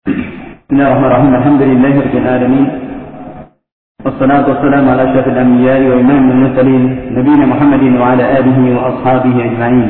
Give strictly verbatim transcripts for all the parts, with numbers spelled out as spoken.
Bismillahirrahmanirrahim. Alhamdulillahi rabbil alamin. Wassalatu wassalamu ala asyrafil anbiya'i wa imamil mursalin, nabiyina Muhammadin wa ala alihi wa ashabihi ajma'in.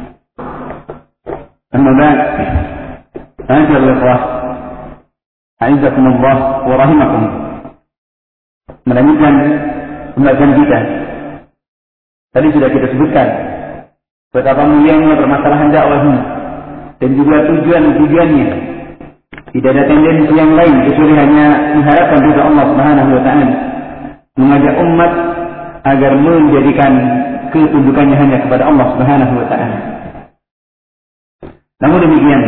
Amma ba'd. Ayuhal ikhwah, a'izzakumullah wa rahimakum. Melanjutkan pembelajaran kita. Tadi sudah kita sebutkan betapa mulianya permasalahan dakwah ini dan juga tujuan-tujuannya. Tidak ada tendensi yang lain kecuali hanya mengharapkan ridha Allah Subhanahu wa taala, mengajak umat agar menjadikan ketundukannya hanya kepada Allah Subhanahu wa taala. Namun demikian,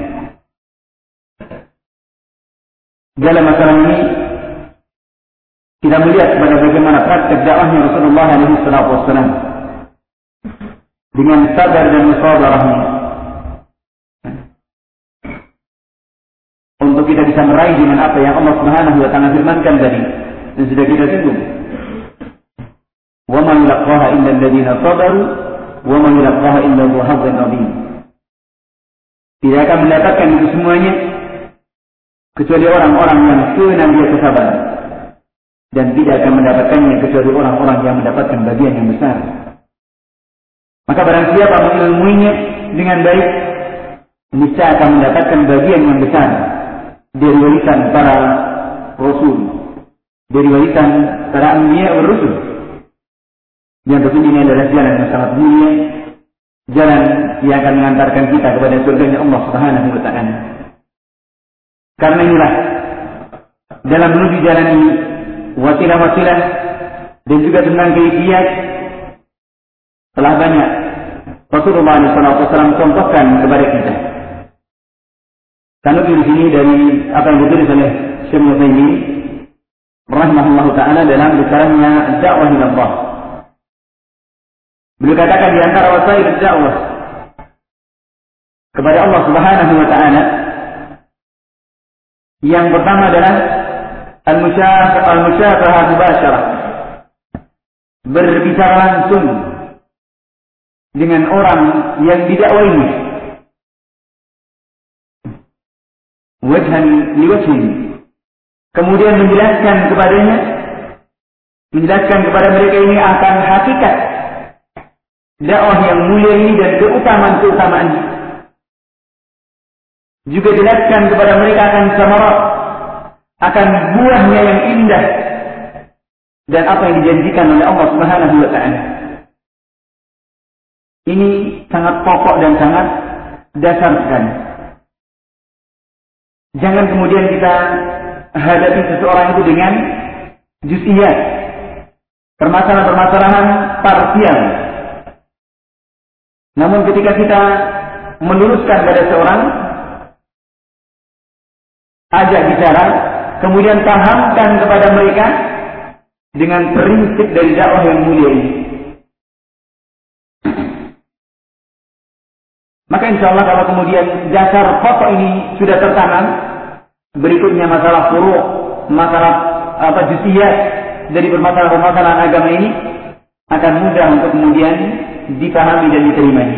dalam masalah ini kita melihat kepada bagaimana praktek dakwahnya Rasulullah alaihi wasallam dengan sabar dan musabarahnya, untuk kita bisa meraih dengan apa yang Allah Subhanahu wa taala firmankan tadi dan sudah kita singgung. Wa man yulqaha illa alladziina sabaru wa man yulqaha illa dzu hazzin 'adzim. Tidak akan mendapatkan itu semuanya kecuali orang-orang yang senantiasa sabar, dan tidak akan mendapatkannya kecuali orang-orang yang mendapatkan bagian yang besar. Maka barang siapa mengilmuinya dengan baik, niscaya akan mendapatkan bagian yang besar dari warisan para rasul, dari warisan para anbiya wa rasul. Yang tentunya ini adalah jalan yang sangat mulia, jalan yang akan mengantarkan kita kepada surganya Allah Subhanahu wa taala. Karena inilah dalam menuju jalan ini wasilah-wasilah dan juga tentang keikiyat telah banyak Rasulullah shallallahu alaihi wasallam contohkan kepada kita. Karena di sini dari apa yang ditulis oleh Syekh Muhammad rahimahullah taala dalam risalahnya Dakwah ila Allah. Beliau katakan di antara wasail dakwah kepada Allah Subhanahu wa taala, yang pertama adalah al-musyafah al-musyafah mubasyarah, berbicara langsung dengan orang yang didakwainya, wajhan liwajhin, kemudian menjelaskan kepadanya, menjelaskan kepada mereka ini akan hakikat dakwah yang mulia ini dan keutamaan-keutamaannya. Juga jelaskan kepada mereka akan samarat, akan buahnya yang indah dan apa yang dijanjikan oleh Allah Subhanahu wa taala. Ini sangat pokok dan sangat dasar sekali. Jangan kemudian kita hadapi seseorang itu dengan juz'iyat, permasalahan-permasalahan parsial. Namun ketika kita meluruskan pada seorang, ajak bicara, kemudian pahamkan kepada mereka dengan prinsip dari dakwah yang mulia ini, maka insya Allah kalau kemudian dasar pokok ini sudah tertanam, berikutnya masalah furu', masalah apa juz'iyat dari permasalahan-permasalahan agama ini akan mudah untuk kemudian dipahami dan diterimanya.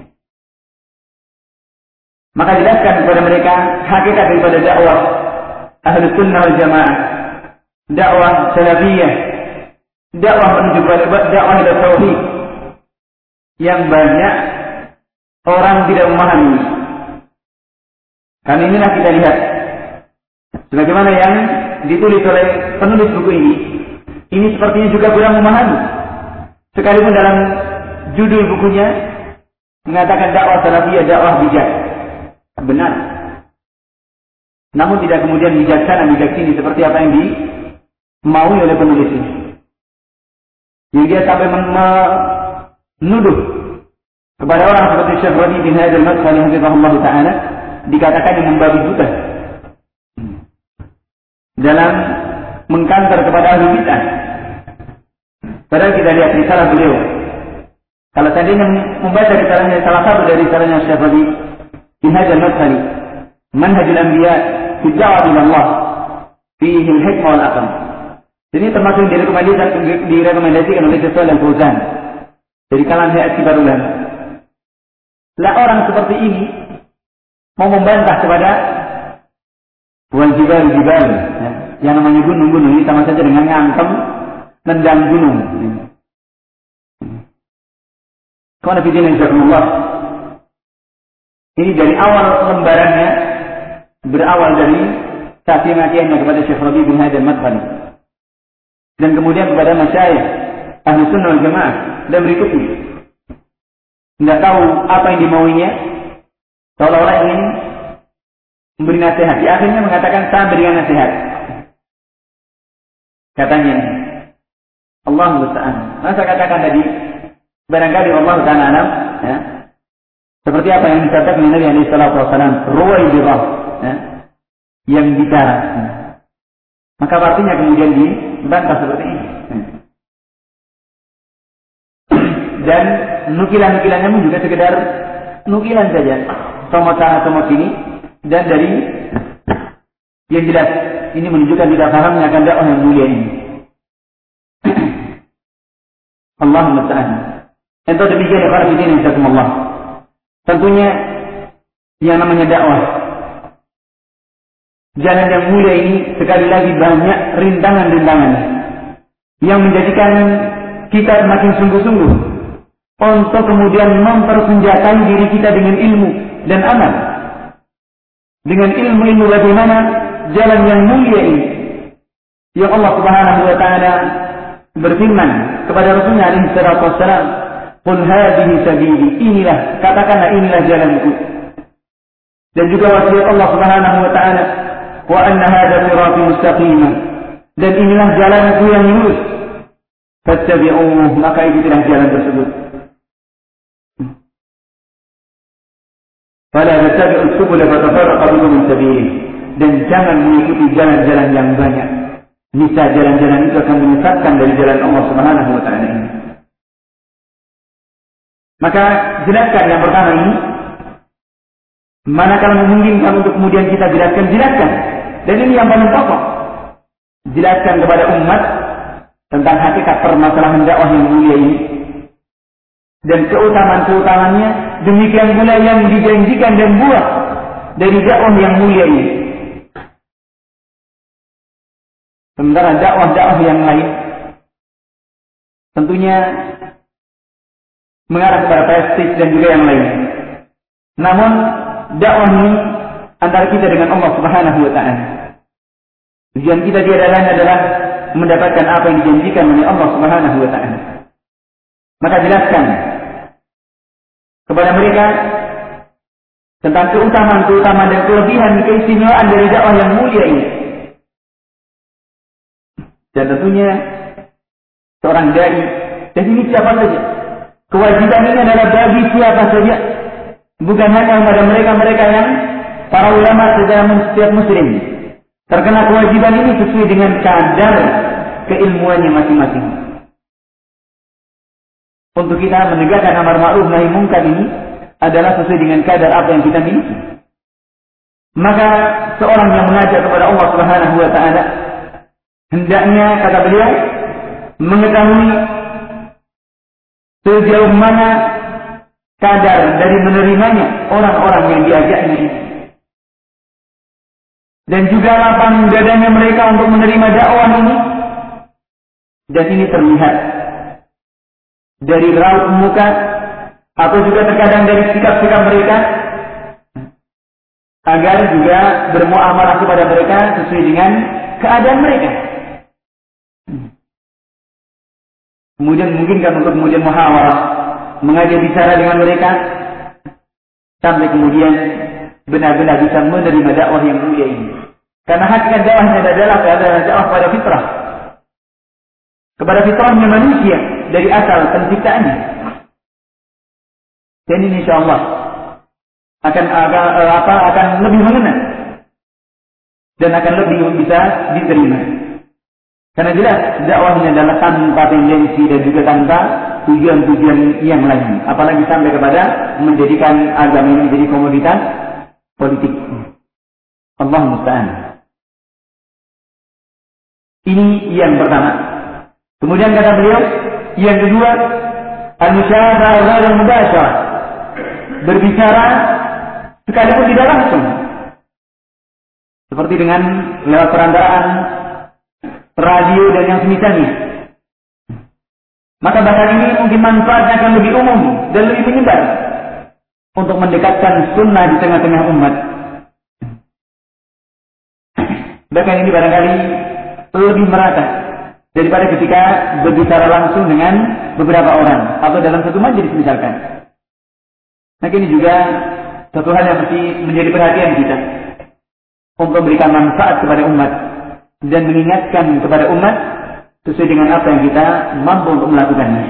Maka jelaskan kepada mereka hakikat daripada dakwah Ahlus Sunnah wal Jamaah, dakwah salafiyah, dakwah menuju dakwah ila tauhid, yang banyak orang tidak memahami. Karena inilah kita lihat sebagaimana yang ditulis oleh penulis buku ini, ini sepertinya juga kurang memahami. Sekalipun dalam judul bukunya mengatakan dakwah salafiyah, dakwah bijak, benar. Namun tidak kemudian bijaksana, bijaksini seperti apa yang dimaui oleh penulis ini. Jadi dia sampai menuduh kepada orang seperti Syekh Rabi bin Hadi al-Madkhali hafizahullah ta'ala, dikatakan yang membabi buta dalam mengkantar kepada ahli bid'ah. Padahal kita lihat risalah beliau, kalau seandainya membaca risalahnya, salah satu dari risalahnya Syekh Rabi bin Hadi al-Madkhali, Manhajul Anbiya fi Da'wah ila Allah, fihi al-hikmah wal aql. Ini termasuk direkomendasikan, direkomendasikan oleh Syekh Shalih Al-Fauzan dari kalangan hayat kibar ulama. Lah orang seperti ini mau membantah kepada Wal jibal jibal, ya. Yang namanya gunung-gunung ini sama saja dengan ngantem nendang gunung. Qala fi dinin Allah. Ini dari awal lembarannya berawal dari caci makiannya kepada Syekh Rabi bin Hadi al-Madkhali. Dan kemudian kepada masyayikh Ahlu Sunnah wal Jamaah dan berikutnya. Tidak tahu apa yang dimauinya, seolah-olah ingin memberi nasihat. Di akhirnya mengatakan saya berikan nasihat. Katanya, Allah musta'an. Masa katakan tadi, barangkali Allah Ta'ala alam, ya, seperti apa yang disampaikan Nabi Alaihi Wasallam, Ruwaibirah, ya, yang bicara. Ya. Maka artinya kemudian dibantah seperti ini. Ya. Dan nukilan-nukilannya pun juga sekedar nukilan saja. Somot sana, somot sini. Dan dari yang jelas, ini menunjukkan tidak pahamnya akan dakwah yang mulia ini. Allahumma ta'ala. Entah demikian ya para hadirin insyaallah. Tentunya yang namanya dakwah, jalan yang mulia ini sekali lagi banyak rintangan-rintangan yang menjadikan kita makin sungguh-sungguh untuk kemudian mempersenjatai diri kita dengan ilmu dan amal. Dengan ilmu-ilmu bagaimana jalan yang mulia ini. Yang Allah Subhanahu wa taala berfirman kepada Rasulnya alaihi salatu wassalam, "Qul hadhihi sabili." Inilah, katakanlah inilah jalanku. Dan juga wasiat Allah Subhanahu wa taala, "Wa anna hadha sirati mustaqim." Dan inilah jalanku yang lurus. Fattabi'uhu, maka ikutilah jalan tersebut. Fala tattabi'us subula fatafarraqa bikum an sabilihi. Dan jangan mengikuti jalan-jalan yang banyak. Niscaya jalan-jalan itu akan menyesatkan dari jalan Allah Subhanahu wa taala ini. Maka jelaskan yang pertama ini. Manakala memungkinkan untuk kemudian kita jelaskan, jelaskan. Dan ini yang paling pokok. Jelaskan kepada umat tentang hakikat permasalahan dakwah yang mulia ini. Dan keutamaan-keutamaannya, demikian pula yang dijanjikan dan buat dari dakwah yang mulia ini. Sementara dakwah-dakwah yang lain tentunya mengarah kepada prestis dan juga yang lain. Namun dakwah ini antara kita dengan Allah Subhanahu wa taala. Tujuan kita tiada lain adalah mendapatkan apa yang dijanjikan oleh Allah Subhanahu wa taala. Maka jelaskan kepada mereka tentang keutamaan-keutamaan dan kelebihan keistimewaan dari dakwah yang mulia ini. Dan tentunya seorang dai, dan ini siapa saja. Kewajiban ini adalah bagi siapa saja. Bukan hanya kepada mereka-mereka yang para ulama setiap muslim. Terkena kewajiban ini sesuai dengan kadar keilmuannya masing-masing. Untuk kita menegakkan amar ma'ruf nahi munkar ini adalah sesuai dengan kadar apa yang kita miliki. Maka seorang yang mengajak kepada Allah Subhanahu wa taala hendaknya, kata beliau, mengetahui sejauh mana kadar dari menerimanya orang-orang yang diajaknya ini. Dan juga lapang dadanya mereka untuk menerima dakwah ini. Dan ini terlihat dari raut muka atau juga terkadang dari sikap-sikap mereka, agar juga bermuamalah kepada mereka sesuai dengan keadaan mereka. Kemudian memungkinkan untuk kemudian muhawarah, mengajak bicara dengan mereka, sampai kemudian benar-benar bisa menerima dakwah yang mulia ini. Karena hakikat dakwahnya adalah keadaan dakwah pada fitrah, kepada fitrahnya manusia dari asal penciptaannya. Dan ini insyaallah akan akan apa akan lebih mengena dan akan lebih bisa diterima. Karena jelas dakwahnya adalah tanpa tendensi dan juga tanpa tujuan-tujuan yang lain. Apalagi sampai kepada menjadikan agama ini menjadi komoditas politik. Allah musta'an. Ini yang pertama. Kemudian kata beliau, yang kedua, al-musyawarah ghair mubasyarah. Berbicara sekalipun tidak langsung. seperti dengan lewat perantaraan radio dan yang semisalnya. Maka bahkan ini mungkin manfaatnya akan lebih umum dan lebih menyebar untuk mendekatkan sunnah di tengah-tengah umat. Bahkan ini barangkali lebih merata daripada ketika berbicara langsung dengan beberapa orang atau dalam satu majelis misalkan. Nah, ini juga satu hal yang mesti menjadi perhatian kita untuk memberikan manfaat kepada umat dan mengingatkan kepada umat sesuai dengan apa yang kita mampu untuk melakukannya.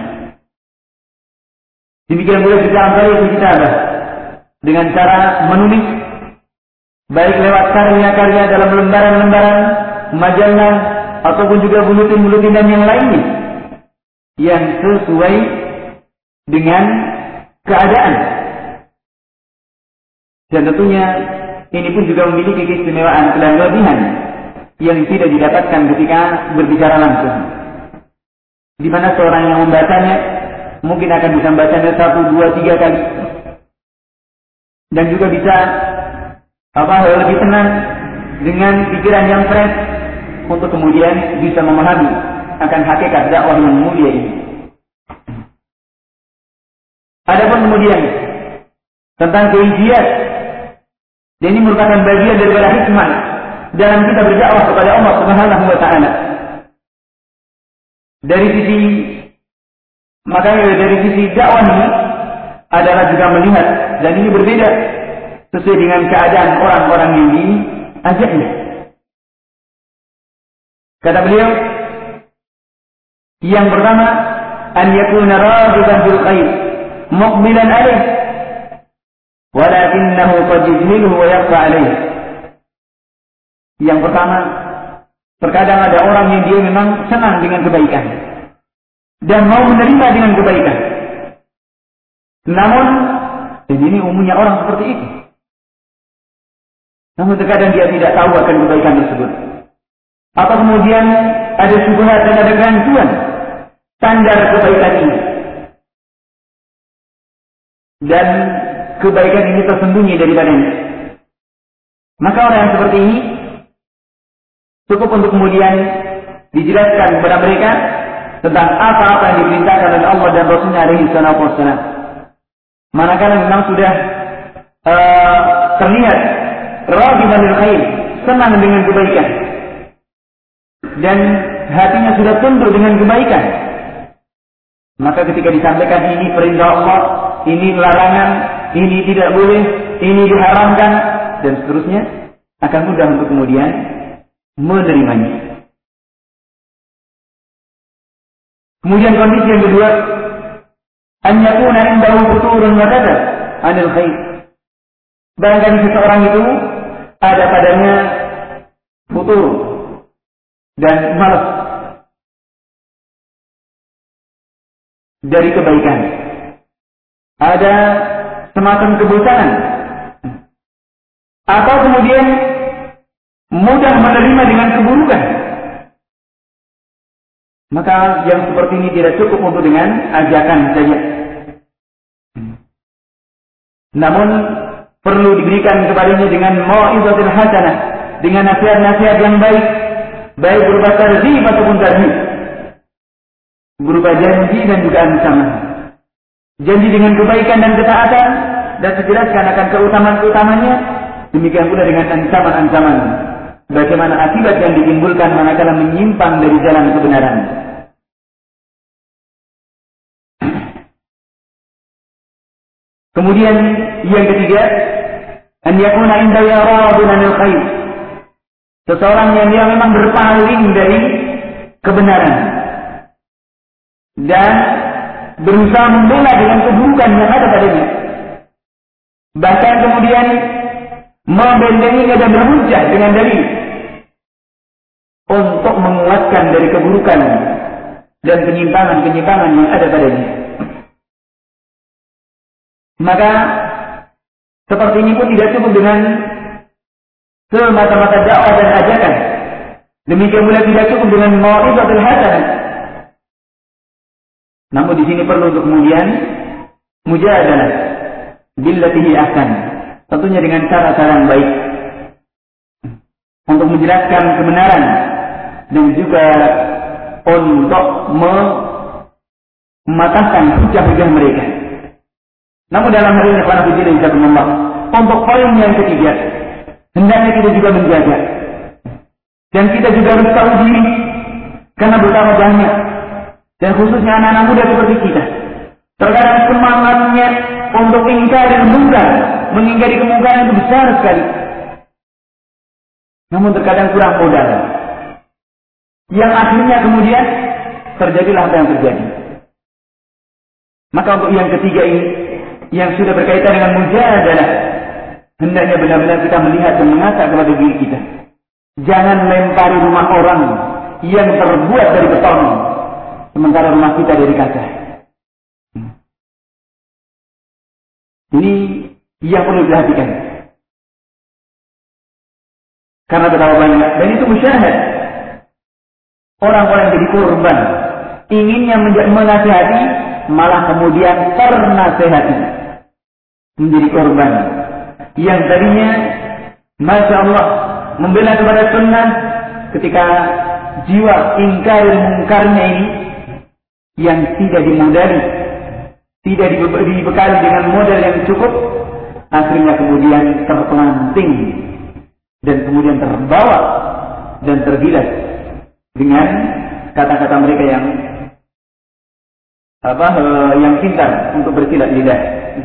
Demikian pula kita antara itu kita ada dengan cara menulis baik lewat karya-karya dalam lembaran-lembaran majalah ataupun juga buletin-buletin dan yang lainnya yang sesuai dengan keadaan. Dan tentunya ini pun juga memiliki keistimewaan dan kelebihan yang tidak didapatkan ketika berbicara langsung. Di mana seorang yang membacanya mungkin akan bisa membacanya satu, dua, tiga kali. Dan juga bisa apa lebih tenang dengan pikiran yang fresh untuk kemudian bisa memahami akan hakikat dakwah yang mulia ini. Adapun kemudian tentang keijtihadan, dan ini merupakan bagian daripada hikmah dalam kita berdakwah kepada Allah Subhanahu wa taala. Dari sisi makanya dari sisi dakwah ini adalah juga melihat, dan ini berbeda sesuai dengan keadaan orang-orang yang diajaknya. Kata beliau, yang pertama, an yakuna raghiban fil khair, muqbilan alaih, walakinnahu qad yujhiluhu wa yakhfa alaih. Yang pertama, terkadang ada orang yang dia memang senang dengan kebaikan dan mau menerima dengan kebaikan. Namun, dan ini umumnya orang seperti itu. Namun terkadang dia tidak tahu akan kebaikan tersebut. Atau kemudian ada syubhat dan ada kerancuan standar kebaikan ini. Dan kebaikan ini tersembunyi daripadanya. Maka orang yang seperti ini cukup untuk kemudian dijelaskan kepada mereka tentang apa-apa yang diperintahkan oleh Allah dan Rasulnya alaihi salatu wassalam. Manakala memang sudah uh, terlihat raghiban lil khair, senang dengan kebaikan, dan hatinya sudah tunduk dengan kebaikan, maka ketika disampaikan ini perintah Allah, ini larangan, ini tidak boleh, ini diharamkan, dan seterusnya, akan mudah untuk kemudian menerimanya. Kemudian kondisi yang kedua, an yakuna indahu futurun wa ghadab anil khair. Barangkali seseorang itu ada padanya futur dan malas dari kebaikan. Ada semacam kebosanan. Atau kemudian mudah menerima dengan keburukan. Maka yang seperti ini tidak cukup untuk dengan ajakan saja. Namun perlu diberikan kepadanya dengan mau'izatul hasanah, dengan nasihat-nasihat yang baik, baik berupa targhib ataupun tarhib, berupa janji dan juga ancaman. Janji dengan kebaikan dan ketaatan, dan dijelaskan akan keutamaan-keutamanya. Demikian pula dengan ancaman-ancaman, bagaimana akibat yang ditimbulkan manakala menyimpang dari jalan kebenaran. Kemudian yang ketiga, an yakuna inda yaradun anil khair. Seseorang yang dia memang berpaling dari kebenaran dan berusaha membela dengan keburukan yang ada padanya. Bahkan kemudian membentenginya dan berhujjah dengan dalil untuk menguatkan dari keburukan dan penyimpangan-penyimpangan yang ada padanya. Maka seperti ini pun tidak cukup dengan semata-mata dakwah dan ajakan. Demikian pula tidak cukup dengan mau'izatul hasanah. Namun di sini perlu untuk kemudian mujadalah billati hi ahsan. Tentunya dengan cara-cara yang baik. untuk menjelaskan kebenaran dan juga untuk mematahkan hujah-hujah mereka. Namun dalam hal ini para hujah dan Allah, untuk poin yang ketiga, hendaknya kita juga menjaga dan kita juga harus tahu diri, karena betapa banyak dan khususnya anak-anak muda seperti kita terkadang semangatnya untuk ingkari munkar, mengingkari kemungkaran itu besar sekali. Namun terkadang kurang modal. Yang akhirnya kemudian terjadilah apa yang terjadi. Maka untuk yang ketiga ini, yang sudah berkaitan dengan mujadalah, hendaknya benar-benar kita melihat dan mengaca kepada diri kita. Jangan lempari rumah orang yang terbuat dari beton, sementara rumah kita dari kaca. Ini yang perlu diperhatikan. Karena betapa banyak, dan itu musyahad. Orang-orang jadi korban, inginnya menasihati, malah kemudian ternasihati, menjadi korban. Yang tadinya, Masya Allah, membela kepada sunnah, ketika jiwa ingkar mungkarnya ini, yang tidak dimodali, tidak dibekali dengan modal yang cukup, akhirnya kemudian terpelanting dan kemudian terbawa dan tergilas dengan kata-kata mereka yang apa yang pintar untuk bersilat lidah.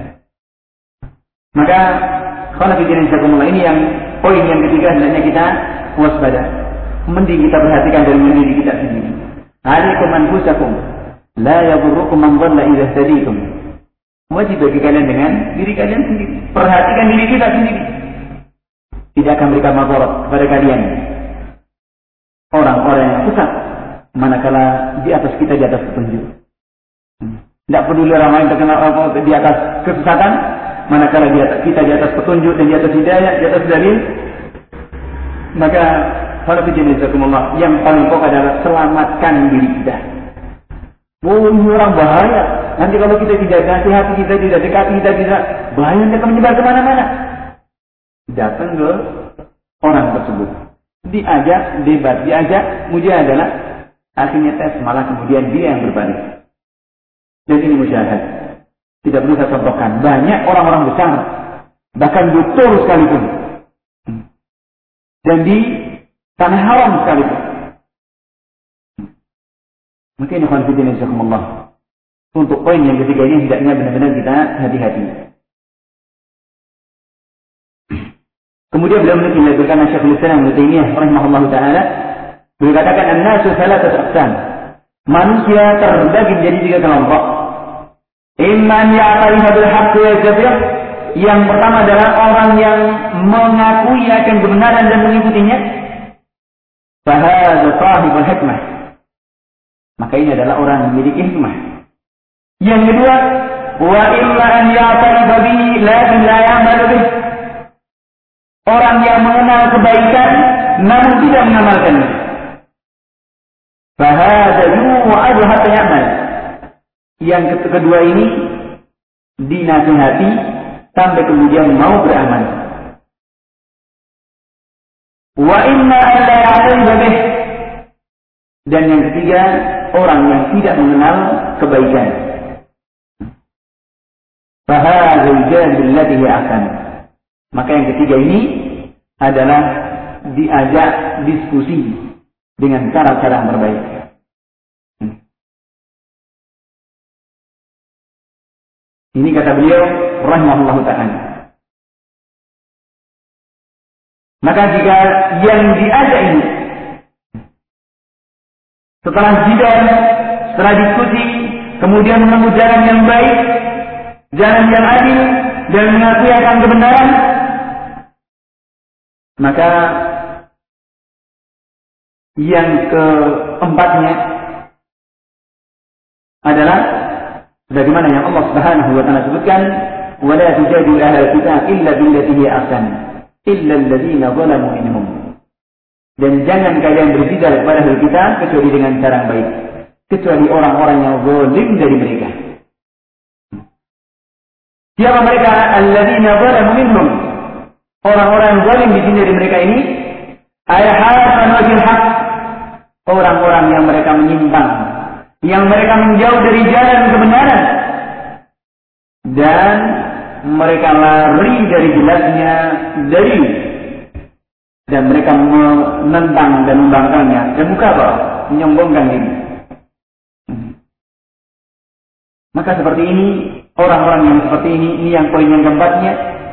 Maka kalau kita insyaallah ini yang poin yang ketiga, hendaknya kita waspada. Mending kita perhatikan dari diri kita sendiri. Alaikum anfusakum la yadurrukum man dhalla idza tadaytum. Wajib bagi kalian dengan diri kalian sendiri. Perhatikan diri kita sendiri. Tidak akan memberikan madarat kepada kalian orang-orang yang sesat, manakala di atas kita di atas petunjuk. Tidak peduli orang lain terkenal di atas kesesatan, manakala di atas, kita di atas petunjuk dan di atas hidayah, di atas dalil. Maka para penjelasan yang paling pokok adalah selamatkan diri kita. Oh, ini orang bahaya. Nanti kalau kita tidak nasihati, kita tidak dekati, kita tidak, bahaya akan menyebar kemana-mana. Datang ke orang tersebut, diajak debat, diajak mujadalah, akhirnya tes, malah kemudian dia yang berbalik. Dan ini musyahad. Tidak perlu saya contohkan. Banyak orang-orang besar, bahkan doktor sekalipun, dan di tanah haram sekalipun. Maka ini khonfidin insyaallah. Untuk poin yang ketiga ini hendaknya benar-benar kita hati-hati. Kemudian beliau menyebutkan Syekhul Islam Ibnu Taimiyah rahimahullahu taala, beliau katakan an-nasu thalathatu aqsam. Manusia terbagi menjadi tiga kelompok. Imman ya'tarifu bil haqqi wa yatabi'u. Yang pertama adalah orang yang mengakui akan kebenaran dan mengikutinya. Fa hadza sahibul hikmah. Maka ini adalah orang yang memiliki hikmah. Yang kedua, wa illa an ya'tarifu bihi lakin la ya'malu bihi. Orang yang mengenal kebaikan namun tidak mengamalkannya. Fa hadza yu'adu hatta ya'mal. Yang kedua ini dinasihati sampai kemudian mau beramal. Wa inna an la ya'tarifu bihi. Dan yang ketiga, orang yang tidak mengenal kebaikan. Fahadzal jahil alladhi akan. Maka yang ketiga ini adalah diajak diskusi dengan cara-cara yang terbaik. Ini kata beliau rahimahullahu ta'ala. Maka jika yang diajak ini setelah jidal, setelah diskusi, kemudian menemui jalan yang baik, jalan yang adil, dan mengakui akan kebenaran, maka yang keempatnya adalah bagaimana yang Allah Subhanahu wa taala sebutkan, "Wala tujadilu ahlal kitab illa billati hiya ahsan, illa alladziina zalamu minhum." Dan jangan kalian berjidal kepada ahli kitab kecuali dengan cara yang baik, kecuali orang-orang yang zalim dari mereka. Siapa mereka? Alladziina zalamu minhum. Orang-orang yang zalim di sini dari mereka ini ay harfan wajil haq, orang-orang yang mereka menyimpang, yang mereka menjauh dari jalan kebenaran, dan mereka lari dari jelasnya dari dan mereka menentang dan membangkangnya dan muka apa? Menyombongkan diri. Maka seperti ini, orang-orang yang seperti ini, ini yang poin yang keempatnya,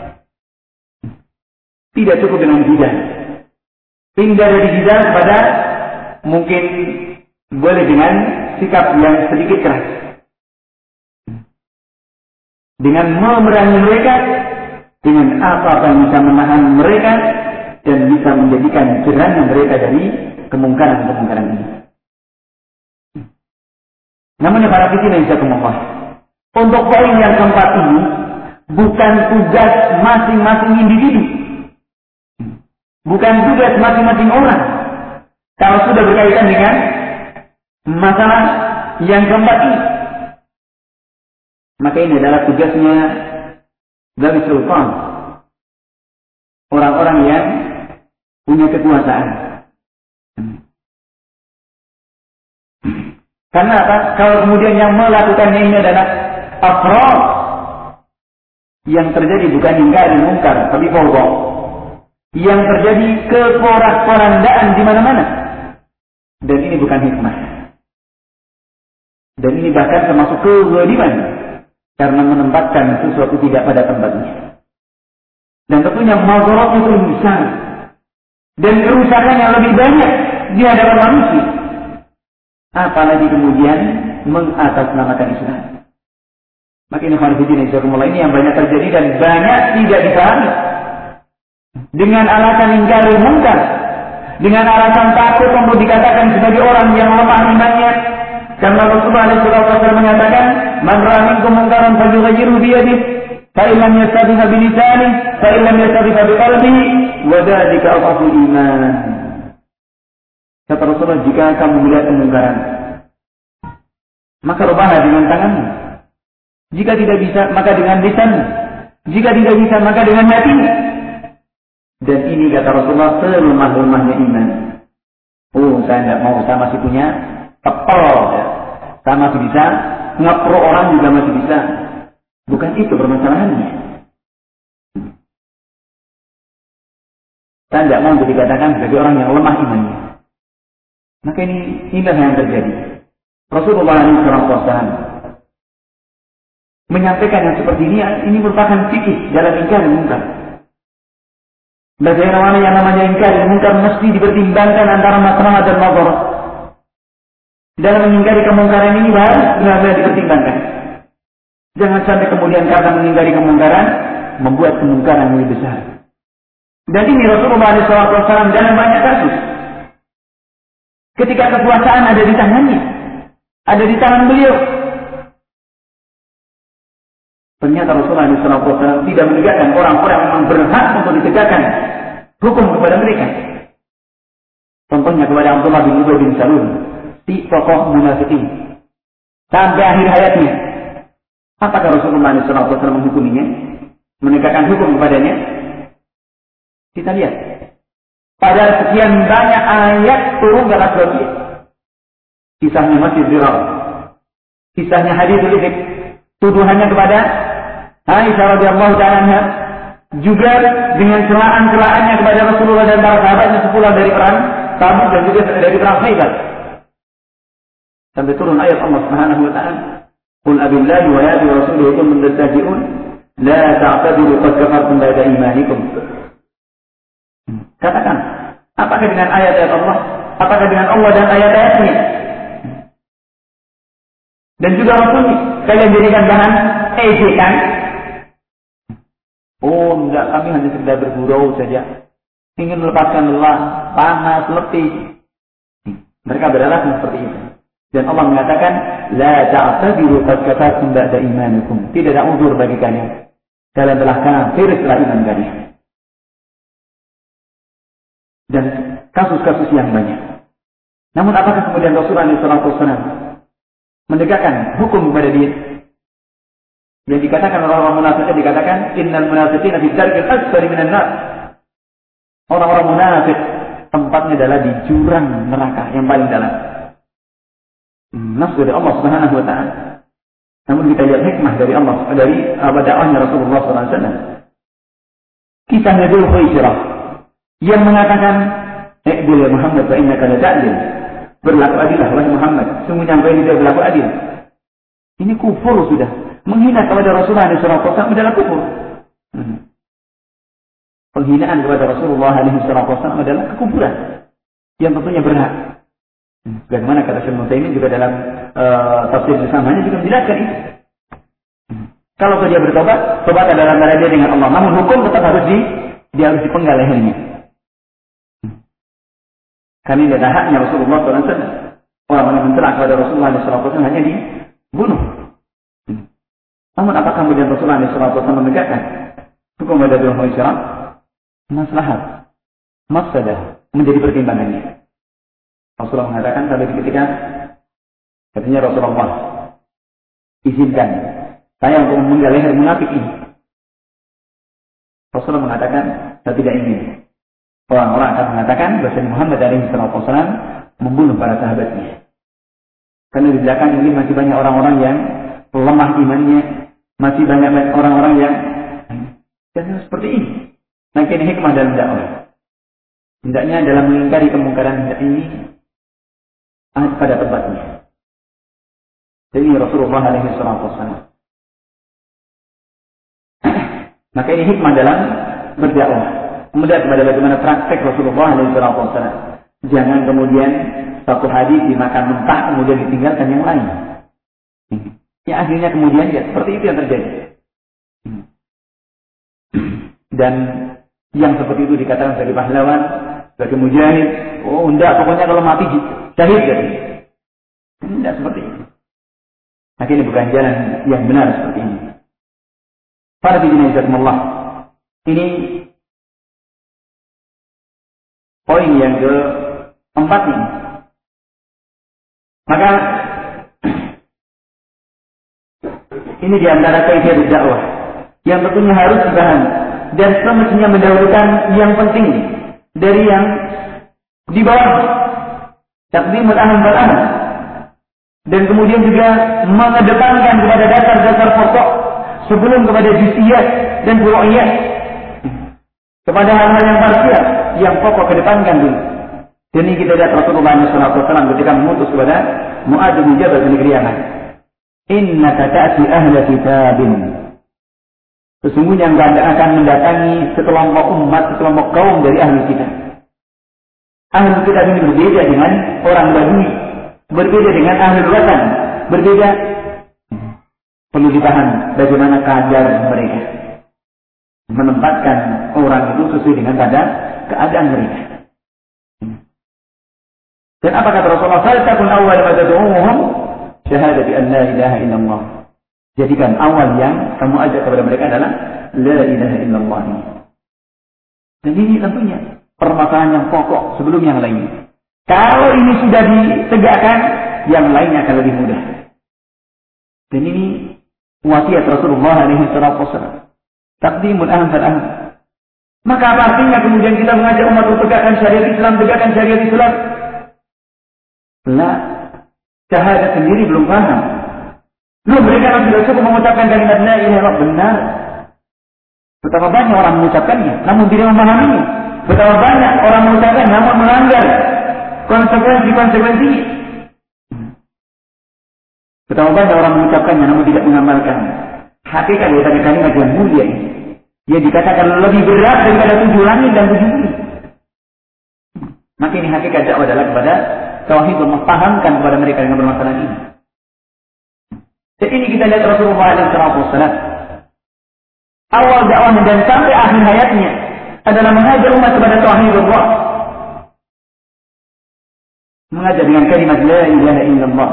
tidak cukup dengan jidal. Pindah dari jidal kepada mungkin boleh dengan sikap yang sedikit keras. Dengan memerangi mereka, dengan apa yang bisa menahan mereka, dan bisa menjadikan jerahnya mereka dari kemungkaran-kemungkaran ini. Namun para fikiran yang saya untuk poin yang keempat ini, bukan tugas masing-masing individu. Bukan tugas masing-masing orang. Kalau sudah berkaitan dengan masalah yang keempat ini. Maka ini adalah tugasnya dari sultan. Orang-orang yang punya kekuasaan. Karena apa? Kalau kemudian yang melakukannya ini adalah afrod, yang terjadi bukan ingkar dan mungkar, tapi fawda. Yang terjadi keporak-porandaan di mana-mana. Dan ini bukan hikmah. Dan ini bahkan termasuk kezaliman, karena menempatkan sesuatu tidak pada tempatnya. Dan tentunya mazharat itu lebih besar. Dan kerusakan yang lebih banyak di hadapan manusia. Apalagi kemudian mengatasnamakan Islam. Maka ini khawatirin ini yang banyak terjadi dan banyak tidak dipahami. Dengan alasan ingkar mungkar, dengan alasan takut untuk dikatakan sebagai orang yang lemah imannya. Karena Rasulullah shallallahu alaihi wasallam menyatakan, "Man ra'a minkum munkaran falyughayyirhu bi yadihi, fa in lam yastati' bi lisanihi, fa in lam yastati' bi qalbihi, wa dzalika adhafu iman." Kata Rasulullah, jika kamu melihat kemungkaran, maka rubahlah dengan tanganmu. Jika tidak bisa, maka dengan lisanmu. Jika tidak bisa, maka dengan hatimu. Dan ini kata Rasulullah selemah-lemahnya iman. Oh, saya tidak mau, saya masih punya tepel. Ya. Saya masih bisa ngepro orang juga masih bisa. Bukan itu permasalahannya. Saya tidak mau dikatakan sebagai orang yang lemah imannya. Maka ini inilah yang terjadi. Rasulullah shallallahu alaihi wasallam menyampaikan yang seperti ini, ini merupakan fikih dalam ingkar dan mungkar. Bagaimana yang namanya ingkar dan mungkar mesti dipertimbangkan antara maslahat dan madarat. Dalam mengingkari kemungkaran ini harus benar-benar dipertimbangkan. Jangan sampai kemudian karena mengingkari kemungkaran membuat kemungkaran yang lebih besar. Dan ini Rasulullah shallallahu alaihi wasallam dalam banyak kasus. Ketika kekuasaan ada di tangannya, ada di tangan beliau, ternyata Rasulullah shallallahu alaihi wasallam tidak menegakkan orang-orang yang berhak untuk ditegakkan hukum kepada mereka. Contohnya kepada Abdullah bin Ubay bin Salul, si tokoh munafikin, sampai akhir hayatnya. Apakah Rasulullah shallallahu alaihi wasallam menghukuminya, menegakkan hukum kepadanya? Kita lihat. Pada sekian banyak ayat turun dalam surat ini. Kisahnya masih viral. Kisahnya hadits ifk, tuduhannya kepada Aisyah radhiyallahu ta'ala anha, juga dengan celaan-celaannya kepada Rasulullah dan para sahabatnya sepulang dari perang Tabuk dan juga dari perang Khaibar. Sampai turun ayat Allah Subhanahu wa ta'ala, "Qul abillahi wa ayatihi wa rasulihi kuntum tastaji'un, la ta'tadiru qad kafartum ba'da imanikum." Katakan, apakah dengan ayat-ayat Allah, apakah dengan Allah dan ayat-ayatnya, dan juga Rasulnya, kalian jadikan bahan ejekan? Oh, enggak, kami hanya sekedar bergurau saja, ingin melepaskan lelah, panas, letih. Mereka beralasan seperti itu. Dan Allah mengatakan, la ta'tadiru qad kafartum ba'da imanikum. Tidak ada uzur bagi kalian. Kalian telah kafir setelah iman kalian. Dan kasus-kasus yang banyak. Namun apakah kemudian Rasulullah shallallahu alaihi wasallam menegakkan hukum kepada dia? Yang dikatakan oleh orang munafik, dikatakan innal munafiqina fi dzarkil asfali minan nar. Orang-orang munafik tempatnya adalah di jurang neraka yang paling dalam. Nas dari Allah Subhanahu wa taala. Namun kita lihat hikmah dari Allah, dari dakwahnya Rasulullah sallallahu alaihi wasallam. Kisahnya Dzul Khuwaisirah yang mengatakan, "I'dil ya Muhammad fa innaka la ta'dil." Berlaku adillah wahai Muhammad, sungguhnya engkau ini tidak berlaku adil. Ini kufur sudah. Menghina kepada Rasulullah sallallahu alaihi wasallam adalah kufur. Hmm. Penghinaan kepada Rasulullah sallallahu alaihi wasallam adalah kekufuran yang tentunya berat. Hmm. Bagaimana kata Syekh Muhammad juga dalam uh, tafsir bersamanya juga menjelaskan itu. Hmm. Kalau dia bertobat, tobat adalah antara dia dengan Allah. Namun hukum tetap harus di, dia harus dipenggal lehernya. Hmm. Karena ini adalah haknya Rasulullah sallallahu alaihi wasallam. Orang yang mencela kepada Rasulullah sallallahu alaihi wasallam hanya dibunuh. Hmm. Namun apakah kemudian Rasulullah sallallahu alaihi wasallam menegakkan hukum pada Dzul Khuwaisirah? Maslahat, mafsadah menjadi pertimbangannya. Rasulullah mengatakan sampai ketika katanya Rasulullah izinkan saya untuk memenggal leher munafik ini. Rasulullah mengatakan saya tidak ingin. Orang-orang akan mengatakan bahwa Muhammad alaihi wasallam membunuh para sahabatnya. Karena di belakang ini masih banyak orang-orang yang lemah imannya, masih banyak orang-orang yang dan seperti ini. Nah, ini hikmah dalam dakwah. Hendaknya dalam mengingkari kemungkaran ini pada tempatnya. Jadi Rasulullah alaihi wasallam. Maka ini hikmah dalam berdakwah. Kemudian kepada bagaimana praktek Rasulullah alaihi wasallam. Jangan kemudian satu hadis dimakan mentah kemudian ditinggalkan yang lain. Ya akhirnya kemudian ya seperti itu yang terjadi. Dan yang seperti itu dikatakan sebagai pahlawan, sebagai mujahid. Oh enggak, pokoknya kalau mati syahid jadi. Enggak seperti itu. Akhirnya bukan jalan yang benar seperti ini. Para bidina jazakumullah. Ini poin yang keempat ini. Maka ini diantara kaidah dakwah yang tentunya harus dipahami. Dan semestinya mendahulukan yang penting dari yang di bawah. Taqdimul aham wal aham. Dan kemudian juga mengedepankan kepada dasar-dasar pokok sebelum kepada juz'iyat dan furu'iyat. Kepada hal-hal yang parsial, yang pokok kedepankan dulu. Dan ini kita lihat Rasulullah shallallahu alaihi wasallam ketika mengutus kepada Mu'adz bin Jabal di negeri Yaman. Innaka ta'ti ahla kitabin. Sesungguhnya engkau akan mendatangi sekelompok umat, sekelompok kaum dari ahli kitab. Ahli kitab ini berbeda dengan orang Badui, berbeda dengan ahli watan, berbeda. Perlu dipahami bagaimana kadar mereka menempatkan orang itu sesuai dengan kadar keadaan mereka. Dan apa kata Rasulullah? Faltakun awwal ma tad'uuhum syahadati an la ilaha illallah. Jadikan awal yang kamu ajak kepada mereka adalah la ilaha illallah. Dan ini tentunya permasalahan yang pokok sebelum yang lainnya. Kalau ini sudah ditegakkan, yang lainnya akan lebih mudah. Dan ini wasiat Rasulullah alaihi wasallam. Taqdimul aham fal aham. Maka apa artinya kemudian kita mengajak umat untuk tegakkan syariat Islam, tegakkan syariat Islam? La, syahadat sendiri belum paham. Loh, mereka kan tidak cukup mengucapkan kalimat la ilaha illallah. Benar. Betapa banyak orang mengucapkannya, namun tidak memahaminya. Betapa banyak orang mengucapkan, namun melanggar konsekuensi-konsekuensinya. Betapa banyak orang mengucapkannya, namun tidak mengamalkan. Hakikat dari kalimat yang mulia ini, yang dikatakan lebih berat daripada tujuh langit dan tujuh bumi. Maka ini hakikat dakwah adalah kepada tauhid, memahamkan kepada mereka dengan permasalahan ini. Dan ini kita lihat Rasulullah shallallahu alaihi wasallam. Awal dakwahnya dan sampai akhir hayatnya adalah mengajak umat kepada tauhid Allah. Mengajak dengan kalimat la ilaha illallah.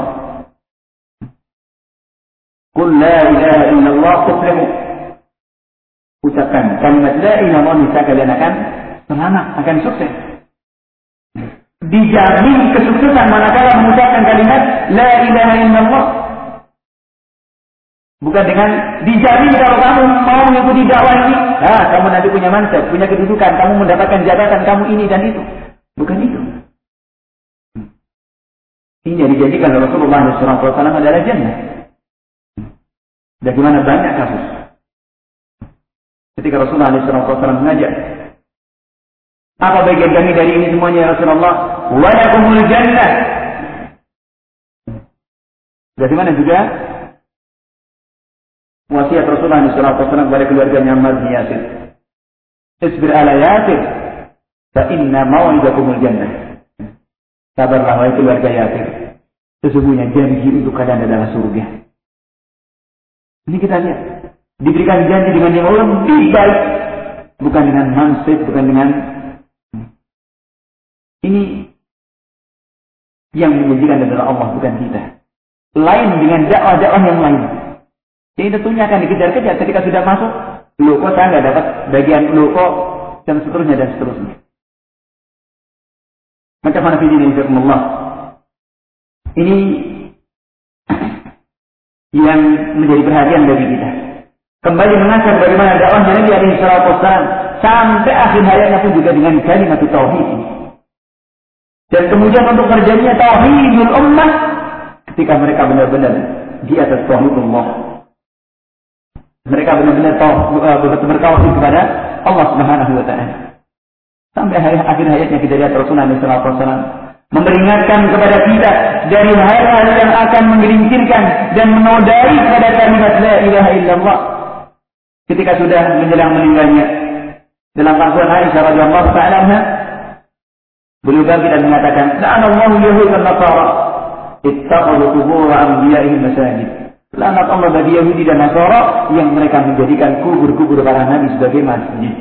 Qul la ilaha illallah tuflihu. Ucapkan kalimat la ilaha illallah, niscaya kalian akan selamat, akan sukses. Dijamin kesuksesan manakala mengucapkan kalimat la ilaha illallah. Bukan dengan dijamin kalau kamu mau mengikuti dakwah ini, ah, kamu nanti punya mansab, punya kedudukan, kamu mendapatkan jabatan, kamu ini dan itu. Bukan itu. Ini yang dijadikan oleh Rasulullah shallallahu alaihi wasallam adalah jannah. Bagaimana banyak kasus ketika Rasulullah shallallahu alaihi wasallam mengajak, apa bagian kami dari ini semuanya ya Rasulullah? Walakumul jannah. Bagaimana juga wasiat Rasulullah shallallahu alaihi wasallam kepada keluarganya Ammar bin Yasir. Isbir ala Yasir, fa inna mau'idakumul jannah. Sabarlah wahai keluarga Yasir. Sesungguhnya janji untuk kalian adalah surga. Ini kita lihat. Diberikan janji dengan yang lebih baik. Bukan dengan mansib, bukan dengan... Ini yang menjanjikan adalah Allah, bukan kita. Lain dengan dakwah-dakwah yang lain. Jadi tentunya akan dikejar-kejar ketika sudah masuk. Loh kok saya nggak dapat bagian loh kok, dan seterusnya dan seterusnya. Maka fanafidin insyaallah. Ini yang menjadi perhatian bagi kita. Kembali mengajar bagaimana dakwah Nabi alaihi salatu wasallam sampai akhir hayatnya pun juga dengan kalimat tauhid ini. Dan kemudian untuk terjadinya tauhidul ummah ketika mereka benar-benar di atas tauhidullah. Mereka benar-benar bertauhid kepada Allah Subhanahu wa taala. Sampai akhir hayatnya kita lihat Rasulullah shallallahu alaihi wasallam memperingatkan kepada kita dari hal-hal yang akan menggelincirkan dan menodai kepada kalimat la ilaha illallah. Ketika sudah menjelang meninggalnya, dalam pangkuan Aisyah radhiyallahu ta'ala anha, beliau bangkit dan mengatakan, la'anallahu yahud dan nasara ittakhadhu qubur anbiya'ihim masajid. Laknat Allah bagi Yahudi dan Nasara yang mereka menjadikan kubur-kubur para nabi sebagai masjid.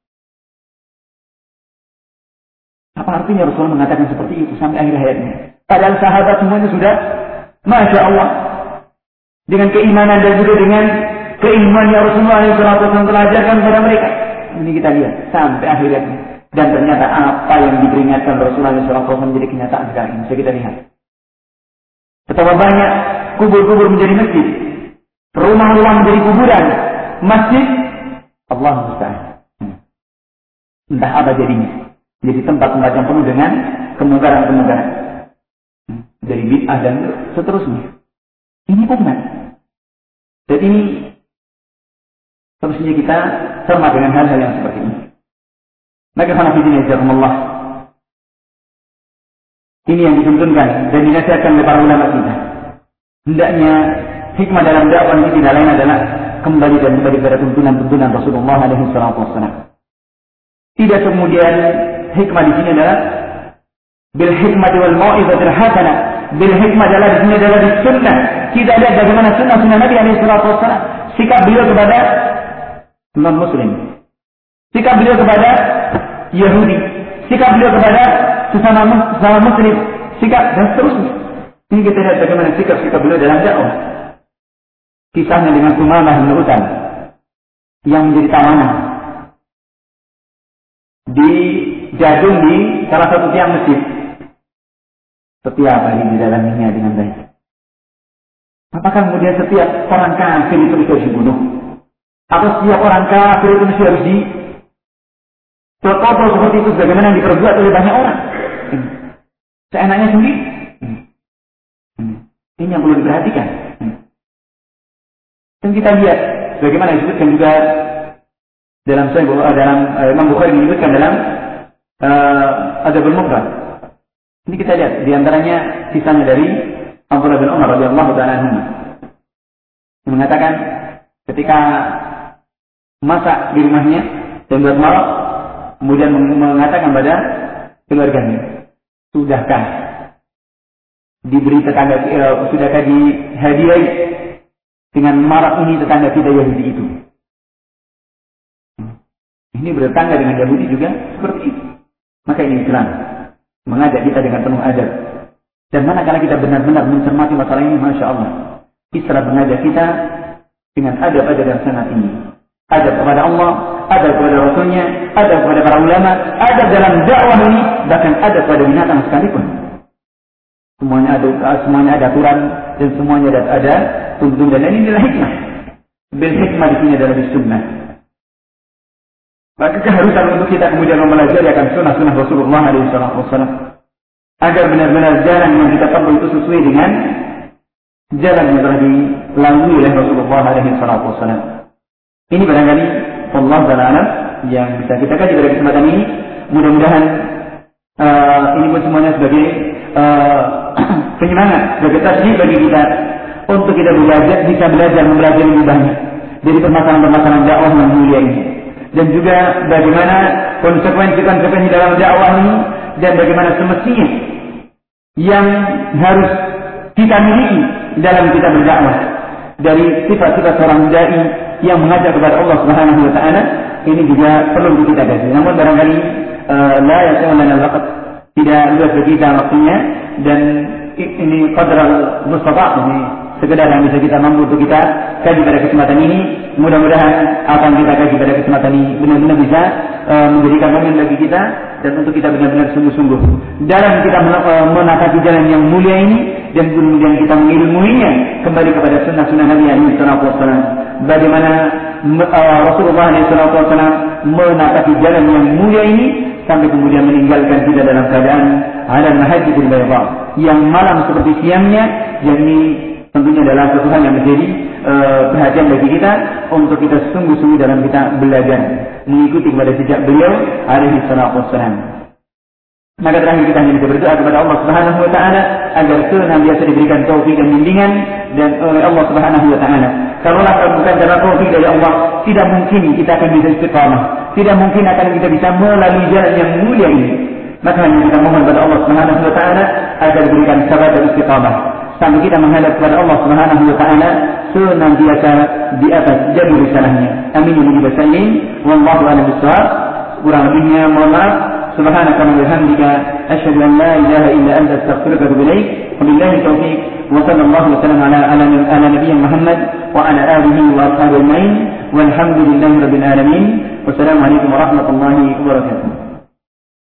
Apa artinya Rasulullah mengatakan seperti itu sampai akhir hayatnya? Padahal sahabat semuanya sudah, Masya Allah, dengan keimanan dan juga dengan keimanan yang Rasulullah shallallahu alaihi wasallam telah ajarkan kepada mereka. Ini kita lihat sampai akhir hayatnya. Dan ternyata apa yang diperingatkan Rasulullah shallallahu alaihi wasallam menjadi kenyataan sekarang ini. Bisa kita lihat. Betapa banyak kubur-kubur menjadi masjid, rumah-rumah menjadi kuburan, masjid, Allah musta'an. Entah apa jadinya. Jadi tempat-tempat yang penuh dengan kemungkaran-kemungkaran. Dari bid'ah dan seterusnya. Ini umat. Dan ini harusnya kita cermat dengan hal-hal yang seperti ini. Maka hanafiddin jazakumullah. Ini yang dituntunkan dan dinasihatkan oleh para ulama kita. Hendaknya hikmah dalam dakwah ini tidak lain adalah kembali dan kembali pada tuntunan-tuntunan Rasulullah alaihi wasallam. Tidak kemudian hikmah di sini adalah bil hikmah wal mau'izatil hasanah. Bil hikmah adalah di sini adalah di sunnah. Kita lihat bagaimana sunnah-sunnah Nabi alaihi wasallam. Sikap beliau kepada non-muslim. Sikap beliau kepada Yahudi. Sikap beliau kepada sesama sesama muslim. Sikap dan seterusnya. Ini kita lihat bagaimana sikap-sikap beliau dalam dakwah. Kisahnya dengan Sumamah bin Utsal yang menjadi tawanan di jadung di salah satu tiang masjid. Setiap hari di dalamnya dengan baik. Apakah kemudian setiap orang kafir itu harus dibunuh? Atau setiap orang kafir itu mesti harus di terkotor seperti itu bagaimana yang diperbuat oleh banyak orang? Seenaknya sendiri. Ini yang perlu diperhatikan. Dan kita lihat bagaimana disebutkan juga dalam dalam uh, Imam Bukhari menyebutkan dalam uh, Adabul Mufrad. Ini kita lihat di antaranya kisahnya dari Abdullah bin Umar radhiyallahu ta'ala anhu. Mengatakan ketika masak di rumahnya dan buat marok, kemudian mengatakan pada keluarganya, sudahkah diberi tetangga, uh, sudahkah dihadiahi dengan marak ini tetangga kita Yahudi itu? Ini bertetangga dengan Yahudi juga seperti itu. Maka ini Islam mengajak kita dengan penuh adab. Dan manakala kita benar-benar mencermati masalah ini, Masya Allah, Islam mengajak kita dengan adab-adab yang sangat tinggi. Adab kepada Allah, adab kepada Rasulnya, adab kepada para ulama, adab dalam dakwah ini, bahkan adab kepada binatang sekalipun. Semuanya ada, semuanya ada aturan dan semuanya ada, ada tuntunan. Dan ini adalah hikmah. Bil hikmah di sini adalah bis sunnah. Maka keharusan untuk kita kemudian mempelajari akan sunnah-sunnah Rasulullah alaihi wasallam agar benar-benar jalan yang kita tempuh itu sesuai dengan jalan yang telah dilalui oleh Rasulullah alaihi wasallam. Ini barangkali Allah taala alam yang bisa kita kaji pada kesempatan ini. Mudah-mudahan uh, ini pun semuanya sebagai uh, penyemangat, sebagai tasbih bagi kita untuk kita belajar, bisa belajar mempelajari lebih banyak dari permasalahan-permasalahan dakwah yang mulia ini, dan juga bagaimana konsekuensi-konsekuensi dalam dakwah ini, dan bagaimana semestinya yang harus kita miliki dalam kita berdakwah dari sifat-sifat seorang dai yang mengajak kepada Allah Subhanahu wa taala. Ini juga perlu kita kaji. Namun barangkali uh, la yas'aluna al-waqt, tidak luas bagi kita waktunya, dan ini qadral mustata', ini sekedar yang bisa kita mampu untuk kita kaji pada kesempatan ini. Mudah-mudahan apa yang kita kaji pada kesempatan ini benar-benar bisa uh, menjadikan momen bagi kita, dan untuk kita benar-benar sungguh-sungguh dalam kita menapaki jalan yang mulia ini, dan kemudian kita mengilmuinya kembali kepada sunnah-sunnah Nabi alaihi wasallam. Bagaimana uh, Rasulullah alaihi wasallam menapaki jalan yang mulia ini sampai kemudian meninggalkan kita dalam keadaan ala mahajjatul bayda, yang malam seperti siangnya. Yang ini tentunya adalah sesuatu hal yang menjadi uh, perhatian bagi kita untuk kita sungguh-sungguh dalam kita belajar mengikuti kepada jejak beliau alaihi wasallam. Maka terakhir kita hanya bisa berdoa kepada Allah Subhanahu wa taala agar senantiasa diberikan taufik dan bimbingan dan oleh Allah Subhanahu wa taala. Kalaulah bukan karena taufik dari Allah, tidak mungkin kita akan bisa istiqamah, tidak mungkin akan kita bisa melalui jalan yang mulia ini. Maka hanya kita mohon kepada Allah Subhanahu wa taala agar diberikan sabar dan istiqamah sampai kita menghadap kepada Allah Subhanahu wa taala senantiasa di atas jalur risalahnya. Amin ya rabbal alamin. Wallahu a'lam bishawab. Kurang lebihnya mohon maaf. سبحانك وبحمدك أشهد أن لا إله إلا أنت أستغفرك وأتوب إليك وبالله التوفيق وصلى الله وسلم على على نبينا محمد وعلى آله وأصحابه أجمعين والحمد لله رب العالمين والسلام عليكم ورحمة الله وبركاته.